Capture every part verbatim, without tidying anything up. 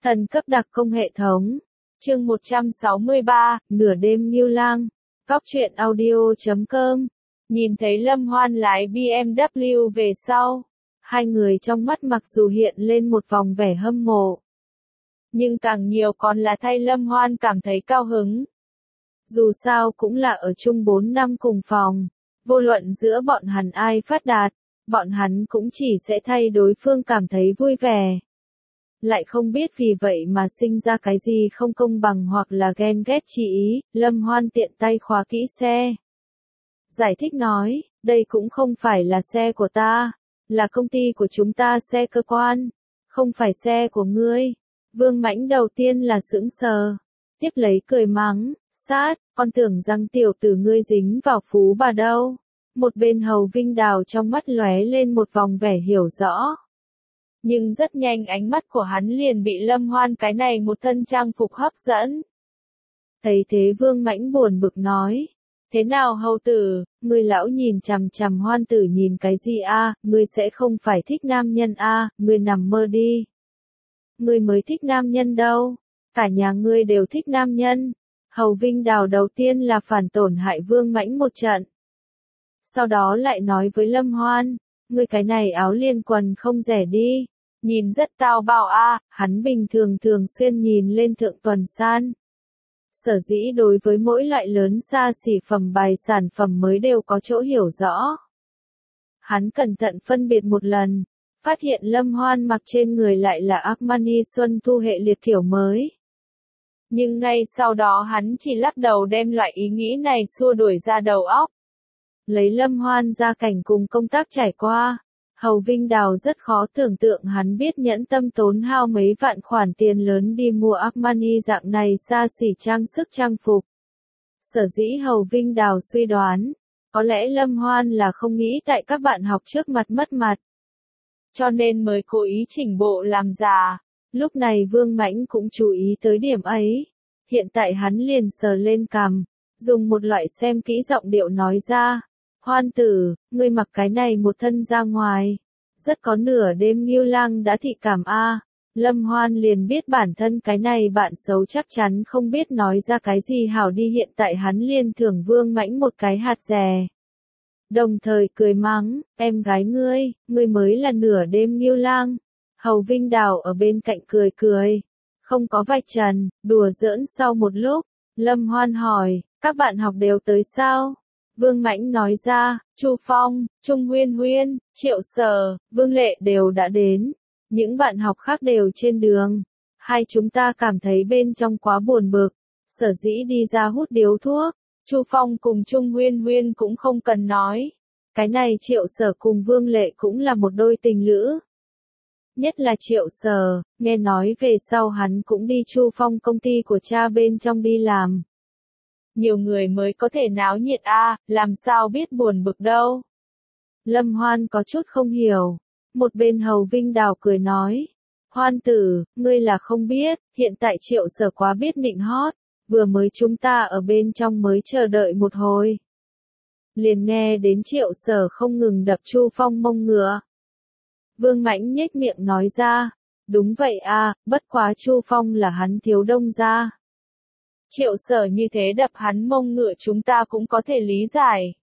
Thần cấp đặc công hệ thống. Chương một trăm sáu mươi ba, nửa đêm Ngưu Lang. Cóc truyện audio chấm com. Nhìn thấy Lâm Hoan lái bê em vê về sau, hai người trong mắt mặc dù hiện lên một vòng vẻ hâm mộ, nhưng càng nhiều còn là thay Lâm Hoan cảm thấy cao hứng. Dù sao cũng là ở chung bốn năm cùng phòng, vô luận giữa bọn hắn ai phát đạt, bọn hắn cũng chỉ sẽ thay đối phương cảm thấy vui vẻ. Lại không biết vì vậy mà sinh ra cái gì không công bằng hoặc là ghen ghét chi ý. Lâm Hoan tiện tay khóa kỹ xe, giải thích nói, đây cũng không phải là xe của ta, là công ty của chúng ta, xe cơ quan, không phải xe của ngươi. Vương Mãnh đầu tiên là sững sờ, tiếp lấy cười mắng, sát, con tưởng rằng tiểu tử ngươi dính vào phú bà đâu. Một bên Hầu Vinh Đào trong mắt lóe lên một vòng vẻ hiểu rõ. Nhưng rất nhanh ánh mắt của hắn liền bị Lâm Hoan cái này một thân trang phục hấp dẫn. Thấy thế Vương Mãnh buồn bực nói, thế nào hầu tử, ngươi lão nhìn chằm chằm Hoan tử nhìn cái gì a? Ngươi sẽ không phải thích nam nhân a? Ngươi nằm mơ đi. Ngươi mới thích nam nhân đâu, cả nhà ngươi đều thích nam nhân. Hầu Vinh Đào đầu tiên là phản tổn hại Vương Mãnh một trận. Sau đó lại nói với Lâm Hoan, ngươi cái này áo liên quần không rẻ đi, nhìn rất tao bao a. Hắn bình thường thường xuyên nhìn lên Thượng Tuần San. Sở dĩ đối với mỗi loại lớn xa xỉ phẩm bài sản phẩm mới đều có chỗ hiểu rõ. Hắn cẩn thận phân biệt một lần, phát hiện Lâm Hoan mặc trên người lại là Armani Xuân Thu hệ liệt kiểu mới. Nhưng ngay sau đó hắn chỉ lắc đầu đem loại ý nghĩ này xua đuổi ra đầu óc. Lấy Lâm Hoan ra cảnh cùng công tác trải qua, Hầu Vinh Đào rất khó tưởng tượng hắn biết nhẫn tâm tốn hao mấy vạn khoản tiền lớn đi mua Armani dạng này xa xỉ trang sức trang phục. Sở dĩ Hầu Vinh Đào suy đoán, có lẽ Lâm Hoan là không nghĩ tại các bạn học trước mặt mất mặt, cho nên mới cố ý chỉnh bộ làm già. Lúc này Vương Mãnh cũng chú ý tới điểm ấy. Hiện tại hắn liền sờ lên cằm, dùng một loại xem kỹ giọng điệu nói ra, Hoan tử, ngươi mặc cái này một thân ra ngoài, rất có nửa đêm Ngưu Lang đã thị cảm a. Lâm Hoan liền biết bản thân cái này bạn xấu chắc chắn không biết nói ra cái gì hảo đi. Hiện tại hắn liền thưởng Vương Mãnh một cái hạt rẻ, đồng thời cười mắng, em gái ngươi, ngươi mới là nửa đêm Ngưu Lang. Hầu Vinh Đào ở bên cạnh cười cười, không có vạch trần, đùa giỡn. Sau một lúc, Lâm Hoan hỏi, các bạn học đều tới sao? Vương Mãnh nói ra, Chu Phong, Trung Huyên Huyên, Triệu Sở, Vương Lệ đều đã đến, những bạn học khác đều trên đường. Hai chúng ta cảm thấy bên trong quá buồn bực, sở dĩ đi ra hút điếu thuốc. Chu Phong cùng Trung Huyên Huyên cũng không cần nói, cái này Triệu Sở cùng Vương Lệ cũng là một đôi tình lữ. Nhất là Triệu Sở, nghe nói về sau hắn cũng đi Chu Phong công ty của cha bên trong đi làm. Nhiều người mới có thể náo nhiệt a, làm sao biết buồn bực đâu. Lâm Hoan có chút không hiểu. Một bên Hầu Vinh Đào cười nói, Hoan tử, ngươi là không biết, hiện tại Triệu Sở quá biết nịnh hót, vừa mới chúng ta ở bên trong mới chờ đợi một hồi, liền nghe đến Triệu Sở không ngừng đập Chu Phong mông ngựa. Vương Mãnh nhếch miệng nói ra, đúng vậy a, bất quá Chu Phong là hắn thiếu đông gia. Triệu Sở như thế đập hắn mông ngựa chúng ta cũng có thể lý giải.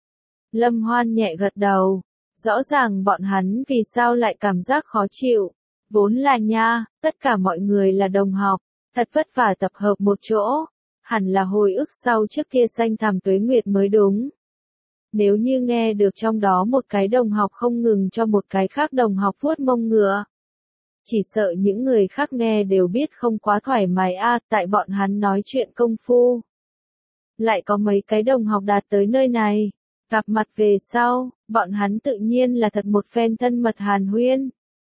Lâm Hoan nhẹ gật đầu, rõ ràng bọn hắn vì sao lại cảm giác khó chịu. Vốn là nha, tất cả mọi người là đồng học, thật vất vả tập hợp một chỗ, hẳn là hồi ức sau trước kia xanh thẳm tuế nguyệt mới đúng. Nếu như nghe được trong đó một cái đồng học không ngừng cho một cái khác đồng học vuốt mông ngựa, chỉ sợ những người khác nghe đều biết không quá thoải mái a. Tại bọn hắn nói chuyện công phu, lại có mấy cái đồng học đạt tới nơi này, gặp mặt về sau, bọn hắn tự nhiên là thật một phen thân mật hàn huyên.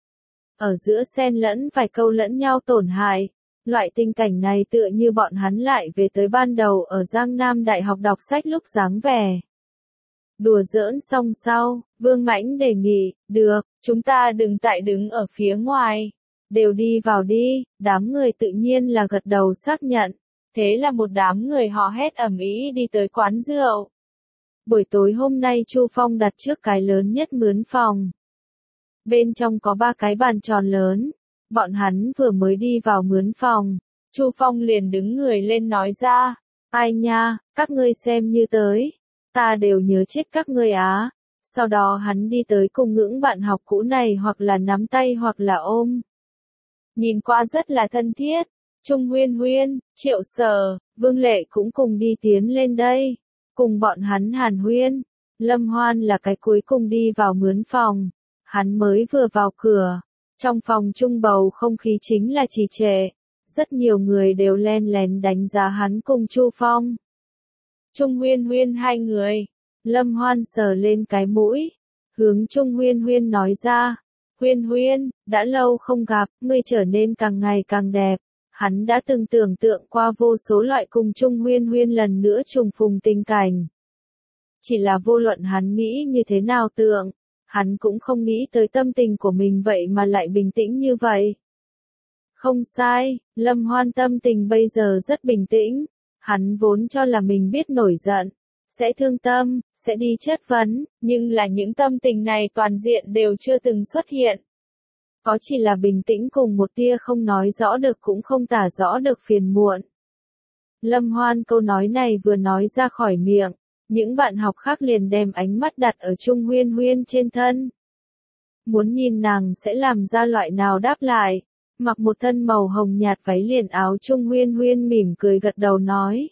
Ở giữa xen lẫn vài câu lẫn nhau tổn hại, loại tình cảnh này tựa như bọn hắn lại về tới ban đầu ở Giang Nam Đại học đọc sách lúc dáng vẻ. Đùa giỡn xong sau, Vương Mãnh đề nghị, được, chúng ta đừng tại đứng ở phía ngoài, đều đi vào đi. Đám người tự nhiên là gật đầu xác nhận, thế là một đám người hò hét ầm ĩ đi tới quán rượu. Buổi tối hôm nay Chu Phong đặt trước cái lớn nhất mướn phòng. Bên trong có ba cái bàn tròn lớn, Bọn hắn vừa mới đi vào mướn phòng, Chu Phong liền đứng người lên nói ra, ai nha, các ngươi xem như tới, ta đều nhớ chết các ngươi á. Sau đó hắn đi tới cùng ngưỡng bạn học cũ này hoặc là nắm tay hoặc là ôm. Nhìn qua rất là thân thiết, Trung Huyên Huyên, Triệu Sở, Vương Lệ cũng cùng đi tiến lên đây, cùng bọn hắn hàn huyên. Lâm Hoan là cái cuối cùng đi vào mướn phòng, hắn mới vừa vào cửa, trong phòng trung bầu không khí chính là trì trệ, rất nhiều người đều len lén đánh giá hắn cùng Chu Phong. Trung Huyên Huyên hai người, Lâm Hoan sờ lên cái mũi, hướng Trung Huyên Huyên nói ra, Huyên Huyên, đã lâu không gặp, ngươi trở nên càng ngày càng đẹp. Hắn đã từng tưởng tượng qua vô số loại cùng Trung Huyên Huyên lần nữa trùng phùng tình cảnh. Chỉ là vô luận hắn nghĩ như thế nào tưởng, hắn cũng không nghĩ tới tâm tình của mình vậy mà lại bình tĩnh như vậy. Không sai, Lâm Hoan tâm tình bây giờ rất bình tĩnh, hắn vốn cho là mình biết nổi giận, sẽ thương tâm, sẽ đi chất vấn, nhưng là những tâm tình này toàn diện đều chưa từng xuất hiện. Có chỉ là bình tĩnh cùng một tia không nói rõ được cũng không tả rõ được phiền muộn. Lâm Hoan câu nói này vừa nói ra khỏi miệng, những bạn học khác liền đem ánh mắt đặt ở Trung Huyên Huyên trên thân. Muốn nhìn nàng sẽ làm ra loại nào đáp lại, mặc một thân màu hồng nhạt váy liền áo Trung Huyên Huyên mỉm cười gật đầu nói.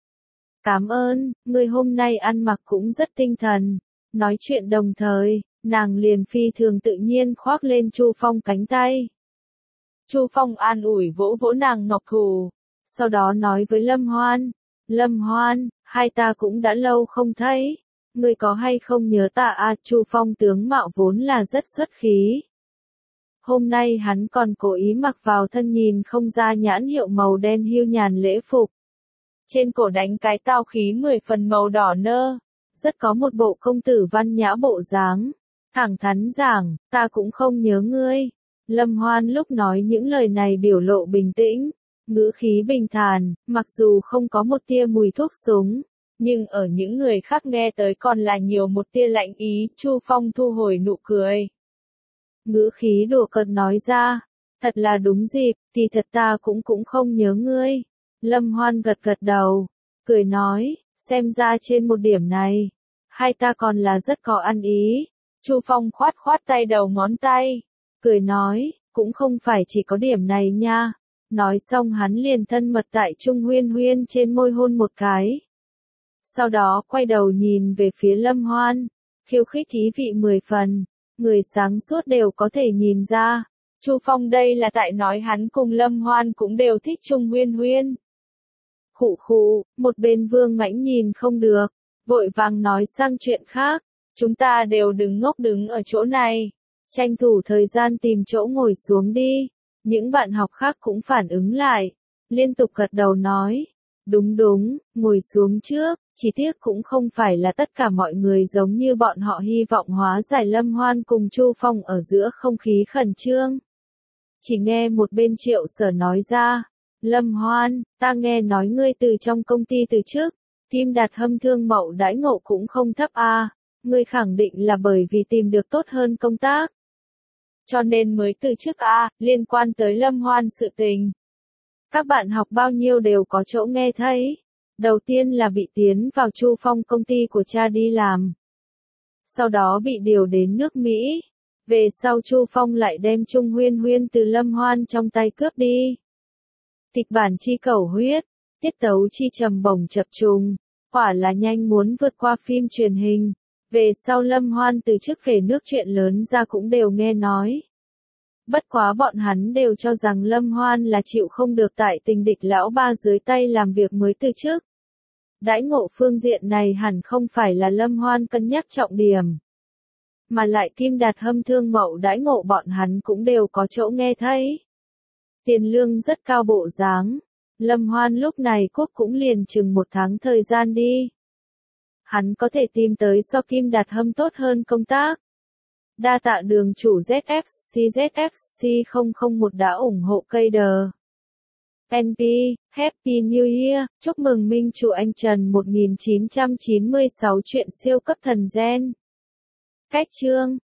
Cảm ơn, người hôm nay ăn mặc cũng rất tinh thần. Nói chuyện đồng thời, nàng liền phi thường tự nhiên khoác lên Chu Phong cánh tay. Chu Phong an ủi vỗ vỗ nàng ngọc thủ, sau đó nói với Lâm Hoan, Lâm Hoan, hai ta cũng đã lâu không thấy, ngươi có hay không nhớ ta à? Chu Phong tướng mạo vốn là rất xuất khí. Hôm nay hắn còn cố ý mặc vào thân nhìn không ra nhãn hiệu màu đen hiu nhàn lễ phục. Trên cổ đánh cái tao khí mười phần màu đỏ nơ, rất có một bộ công tử văn nhã bộ dáng. Thẳng thắn giảng, ta cũng không nhớ ngươi. Lâm Hoan lúc nói những lời này biểu lộ bình tĩnh, ngữ khí bình thản, mặc dù không có một tia mùi thuốc súng, nhưng ở những người khác nghe tới còn là nhiều một tia lạnh ý. Chu Phong thu hồi nụ cười. Ngữ khí đùa cợt nói ra, thật là đúng dịp, thì thật ta cũng cũng không nhớ ngươi. Lâm Hoan gật gật đầu, cười nói, xem ra trên một điểm này, hai ta còn là rất có ăn ý. Chu Phong khoát khoát tay đầu ngón tay, cười nói, cũng không phải chỉ có điểm này nha. Nói xong hắn liền thân mật tại Trung Huyên Huyên trên môi hôn một cái. Sau đó quay đầu nhìn về phía Lâm Hoan, khiêu khích ý vị mười phần, người sáng suốt đều có thể nhìn ra. Chu Phong đây là tại nói hắn cùng Lâm Hoan cũng đều thích Trung Huyên Huyên. Khụ khụ, một bên Vương Mãnh nhìn không được, vội vàng nói sang chuyện khác, chúng ta đều đừng ngốc đứng ở chỗ này, tranh thủ thời gian tìm chỗ ngồi xuống đi. Những bạn học khác cũng phản ứng lại, liên tục gật đầu nói, đúng đúng, ngồi xuống trước, chỉ tiếc cũng không phải là tất cả mọi người giống như bọn họ hy vọng hóa giải Lâm Hoan cùng Chu Phong ở giữa không khí khẩn trương. Chỉ nghe một bên Triệu Sở nói ra, Lâm Hoan, ta nghe nói ngươi từ trong công ty từ trước, Kim Đạt Hâm thương mậu đãi ngộ cũng không thấp a, ngươi khẳng định là bởi vì tìm được tốt hơn công tác. Cho nên mới từ chức a, liên quan tới Lâm Hoan sự tình. Các bạn học bao nhiêu đều có chỗ nghe thấy. Đầu tiên là bị tiến vào Chu Phong công ty của cha đi làm. Sau đó bị điều đến nước Mỹ. Về sau Chu Phong lại đem Trung Huyên Huyên từ Lâm Hoan trong tay cướp đi. Kịch bản chi cầu huyết, tiết tấu chi trầm bổng chập trùng, quả là nhanh muốn vượt qua phim truyền hình. Về sau Lâm Hoan từ chức về nước chuyện lớn ra cũng đều nghe nói. Bất quá bọn hắn đều cho rằng Lâm Hoan là chịu không được tại tình địch lão ba dưới tay làm việc mới từ chức. Đãi ngộ phương diện này hẳn không phải là Lâm Hoan cân nhắc trọng điểm. Mà lại Kim Đạt Hâm thương mậu đãi ngộ bọn hắn cũng đều có chỗ nghe thấy. Tiền lương rất cao bộ dáng. Lâm Hoan lúc này cúp cũng liền chừng một tháng thời gian đi. Hắn có thể tìm tới so Kim Đạt Hâm tốt hơn công tác. Đa tạ đường chủ Z F C Z F C không không một đã ủng hộ cây đờ. en pê, Happy New Year, chúc mừng Minh chủ anh Trần một nghìn chín trăm chín mươi sáu chuyện siêu cấp thần gen. Cách chương